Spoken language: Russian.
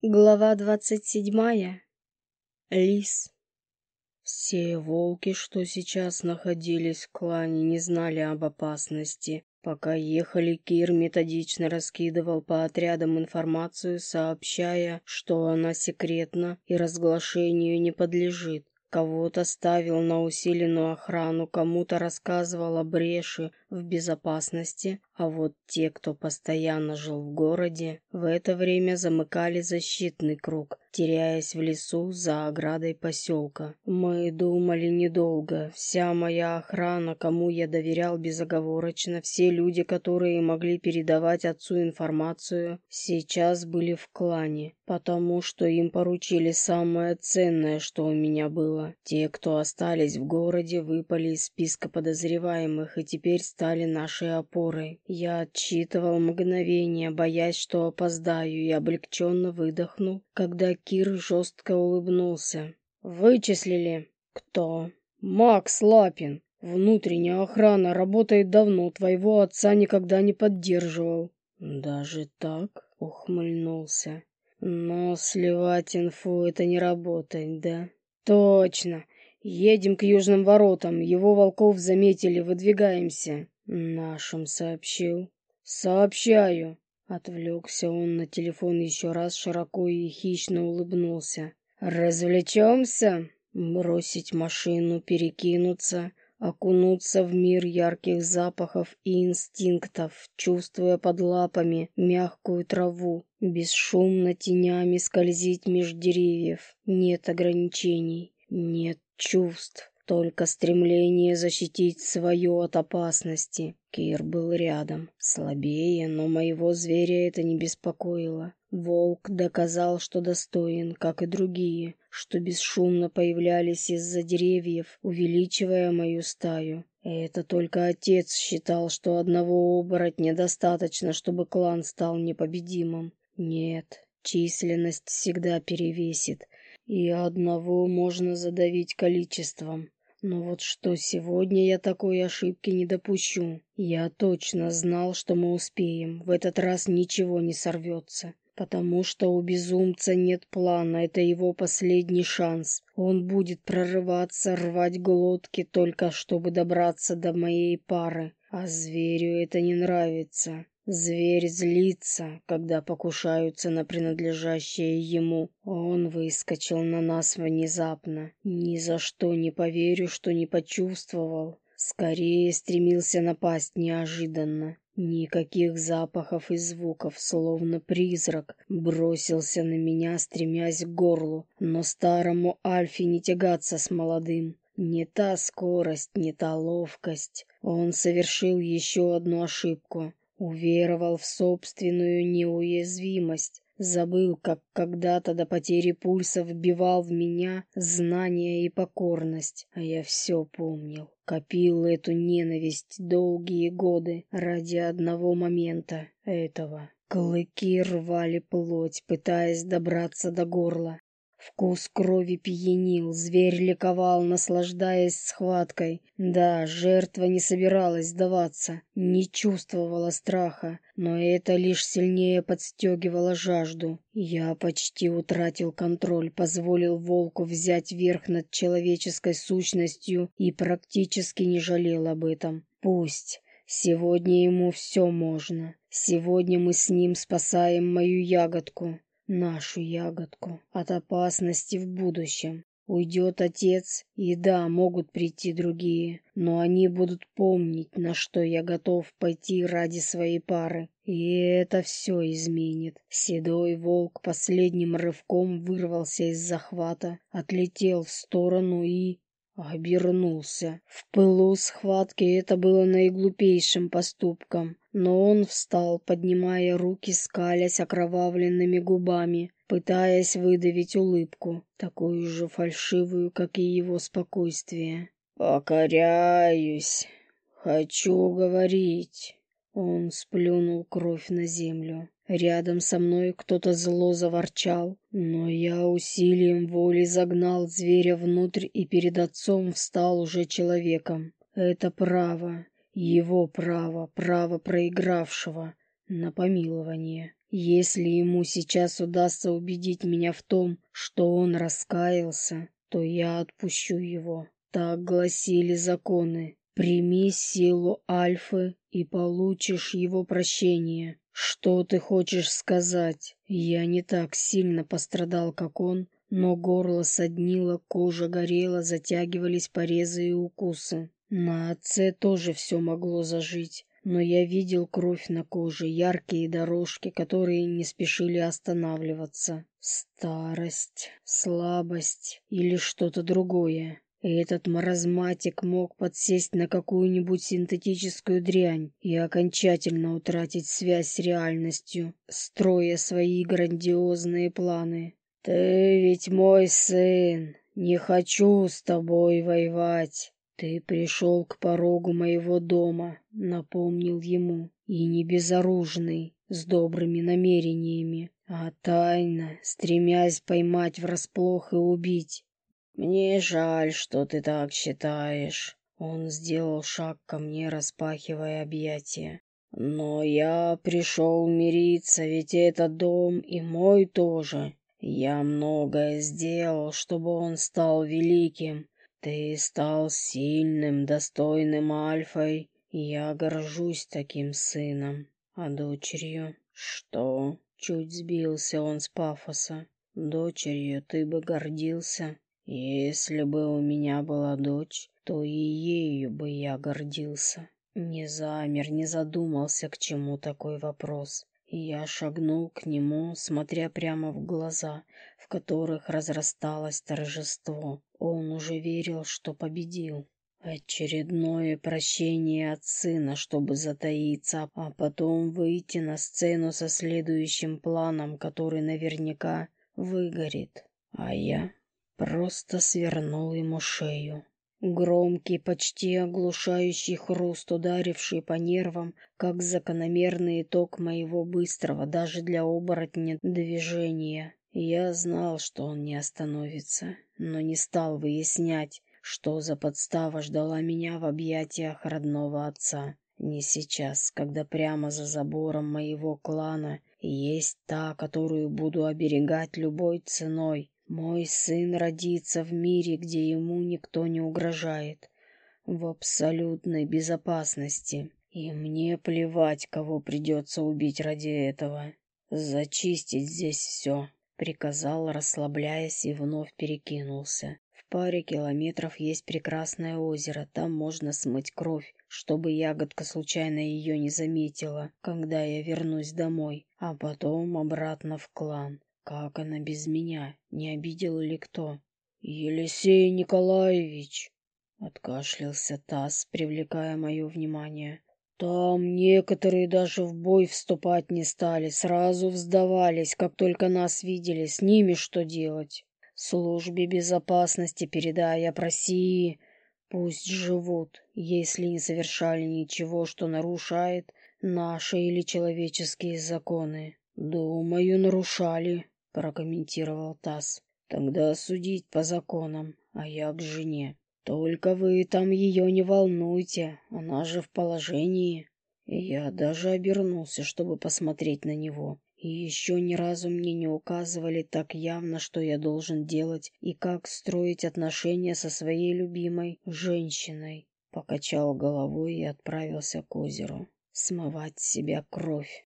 Глава 27. Лис. Все волки, что сейчас находились в клане, не знали об опасности. Пока ехали, Кир методично раскидывал по отрядам информацию, сообщая, что она секретна и разглашению не подлежит. Кого-то ставил на усиленную охрану, кому-то рассказывал о бреши в безопасности, а вот те, кто постоянно жил в городе, в это время замыкали защитный круг, теряясь в лесу за оградой поселка. Мы думали недолго. Вся моя охрана, кому я доверял безоговорочно, все люди, которые могли передавать отцу информацию, сейчас были в клане, потому что им поручили самое ценное, что у меня было. Те, кто остались в городе, выпали из списка подозреваемых и теперь стали нашей опорой. Я отсчитывал мгновение, боясь, что опоздаю, и облегченно выдохнул, когда Кир жестко улыбнулся. «Вычислили?» «Кто?» «Макс Лапин. Внутренняя охрана работает давно, твоего отца никогда не поддерживал». «Даже так?» — ухмыльнулся. «Но сливать инфу — это не работает, да?» «Точно. Едем к южным воротам. Его волков заметили. Выдвигаемся». «Нашим сообщил». «Сообщаю». Отвлекся он на телефон еще раз, широко и хищно улыбнулся. «Развлечемся?» Бросить машину, перекинуться, окунуться в мир ярких запахов и инстинктов, чувствуя под лапами мягкую траву, бесшумно тенями скользить меж деревьев. Нет ограничений, нет чувств, только стремление защитить свое от опасности. Кир был рядом, слабее, но моего зверя это не беспокоило. Волк доказал, что достоин, как и другие, что бесшумно появлялись из-за деревьев, увеличивая мою стаю. Это только отец считал, что одного оборотня достаточно, чтобы клан стал непобедимым. Нет, численность всегда перевесит, и одного можно задавить количеством. Но вот что сегодня я такой ошибки не допущу. Я точно знал, что мы успеем. В этот раз ничего не сорвется. Потому что у безумца нет плана, это его последний шанс. Он будет прорываться, рвать глотки, только чтобы добраться до моей пары. А зверю это не нравится. Зверь злится, когда покушаются на принадлежащее ему. Он выскочил на нас внезапно. Ни за что не поверю, что не почувствовал. Скорее стремился напасть неожиданно. Никаких запахов и звуков, словно призрак, бросился на меня, стремясь к горлу. Но старому Альфе не тягаться с молодым. Не та скорость, не та ловкость. Он совершил еще одну ошибку. Уверовал в собственную неуязвимость. Забыл, как когда-то до потери пульса вбивал в меня знания и покорность. А я все помнил. Копил эту ненависть долгие годы ради одного момента этого. Клыки рвали плоть, пытаясь добраться до горла. Вкус крови пьянил, зверь ликовал, наслаждаясь схваткой. Да, жертва не собиралась сдаваться, не чувствовала страха, но это лишь сильнее подстегивало жажду. Я почти утратил контроль, позволил волку взять верх над человеческой сущностью и практически не жалел об этом. Пусть. Сегодня ему все можно. Сегодня мы с ним спасаем мою ягодку. Нашу ягодку от опасности в будущем. Уйдет отец, и да, могут прийти другие, но они будут помнить, на что я готов пойти ради своей пары. И это все изменит. Седой волк последним рывком вырвался из захвата, отлетел в сторону и обернулся. В пылу схватки это было наиглупейшим поступком, но он встал, поднимая руки, скалясь окровавленными губами, пытаясь выдавить улыбку, такую же фальшивую, как и его спокойствие. «Покоряюсь. Хочу говорить». Он сплюнул кровь на землю. Рядом со мной кто-то зло заворчал, но я усилием воли загнал зверя внутрь и перед отцом встал уже человеком. Это право, его право, право проигравшего на помилование. Если ему сейчас удастся убедить меня в том, что он раскаялся, то я отпущу его. Так гласили законы. Прими силу Альфы и получишь его прощение. Что ты хочешь сказать? Я не так сильно пострадал, как он, но горло соднило, кожа горела, затягивались порезы и укусы. На отце тоже все могло зажить, но я видел кровь на коже, яркие дорожки, которые не спешили останавливаться. Старость, слабость или что-то другое. Этот маразматик мог подсесть на какую-нибудь синтетическую дрянь и окончательно утратить связь с реальностью, строя свои грандиозные планы. «Ты ведь мой сын, не хочу с тобой воевать. Ты пришел к порогу моего дома», — напомнил ему, «и не безоружный, с добрыми намерениями, а тайно, стремясь поймать врасплох и убить. Мне жаль, что ты так считаешь». Он сделал шаг ко мне, распахивая объятия. «Но я пришел мириться, ведь этот дом и мой тоже. Я многое сделал, чтобы он стал великим. Ты стал сильным, достойным Альфой, и я горжусь таким сыном. А дочерью? Что?» Чуть сбился он с пафоса. «Дочерью ты бы гордился?» «Если бы у меня была дочь, то и ею бы я гордился». Не замер, не задумался, к чему такой вопрос. Я шагнул к нему, смотря прямо в глаза, в которых разрасталось торжество. Он уже верил, что победил. Очередное прощение от сына, чтобы затаиться, а потом выйти на сцену со следующим планом, который наверняка выгорит. А я просто свернул ему шею. Громкий, почти оглушающий хруст, ударивший по нервам, как закономерный итог моего быстрого, даже для оборотня, движения. Я знал, что он не остановится, но не стал выяснять, что за подстава ждала меня в объятиях родного отца. Не сейчас, когда прямо за забором моего клана есть та, которую буду оберегать любой ценой. Мой сын родится в мире, где ему никто не угрожает, в абсолютной безопасности. И мне плевать, кого придется убить ради этого. «Зачистить здесь все», — приказал, расслабляясь, и вновь перекинулся. В паре километров есть прекрасное озеро, там можно смыть кровь, чтобы ягодка случайно ее не заметила, когда я вернусь домой, а потом обратно в клан. Как она без меня? Не обидел ли кто? «Елисей Николаевич!» — откашлялся Тасс, привлекая мое внимание. «Там некоторые даже в бой вступать не стали, сразу сдавались, как только нас видели. С ними что делать? Службе безопасности передай, опроси. Пусть живут, если не совершали ничего, что нарушает наши или человеческие законы». «Думаю, нарушали», — прокомментировал Тасс. «Тогда судить по законам, а я к жене. Только вы там ее не волнуйте, она же в положении». И я даже обернулся, чтобы посмотреть на него. И еще ни разу мне не указывали так явно, что я должен делать и как строить отношения со своей любимой женщиной. Покачал головой и отправился к озеру смывать с себя кровь.